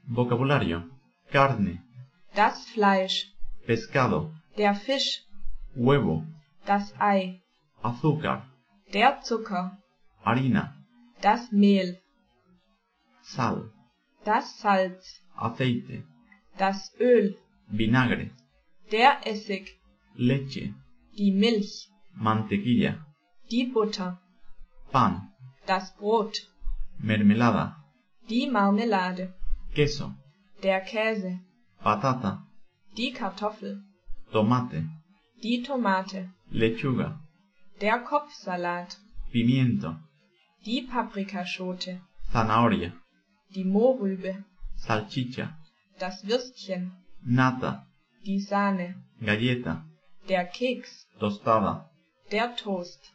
Vocabulario: carne, das Fleisch, pescado, der Fisch, huevo, das Ei, azúcar, der Zucker, harina, das Mehl, sal, das Salz, aceite, das Öl, vinagre, der Essig, leche, die Milch, mantequilla, die Butter, pan, das Brot, mermelada, die Marmelade, queso, der Käse, patata, die Kartoffel, tomate, die Tomate, lechuga, der Kopfsalat, pimiento, die Paprikaschote, zanahoria, die Mohrrübe, salchicha, das Würstchen, nata, die Sahne, galleta, der Keks, tostada, der Toast.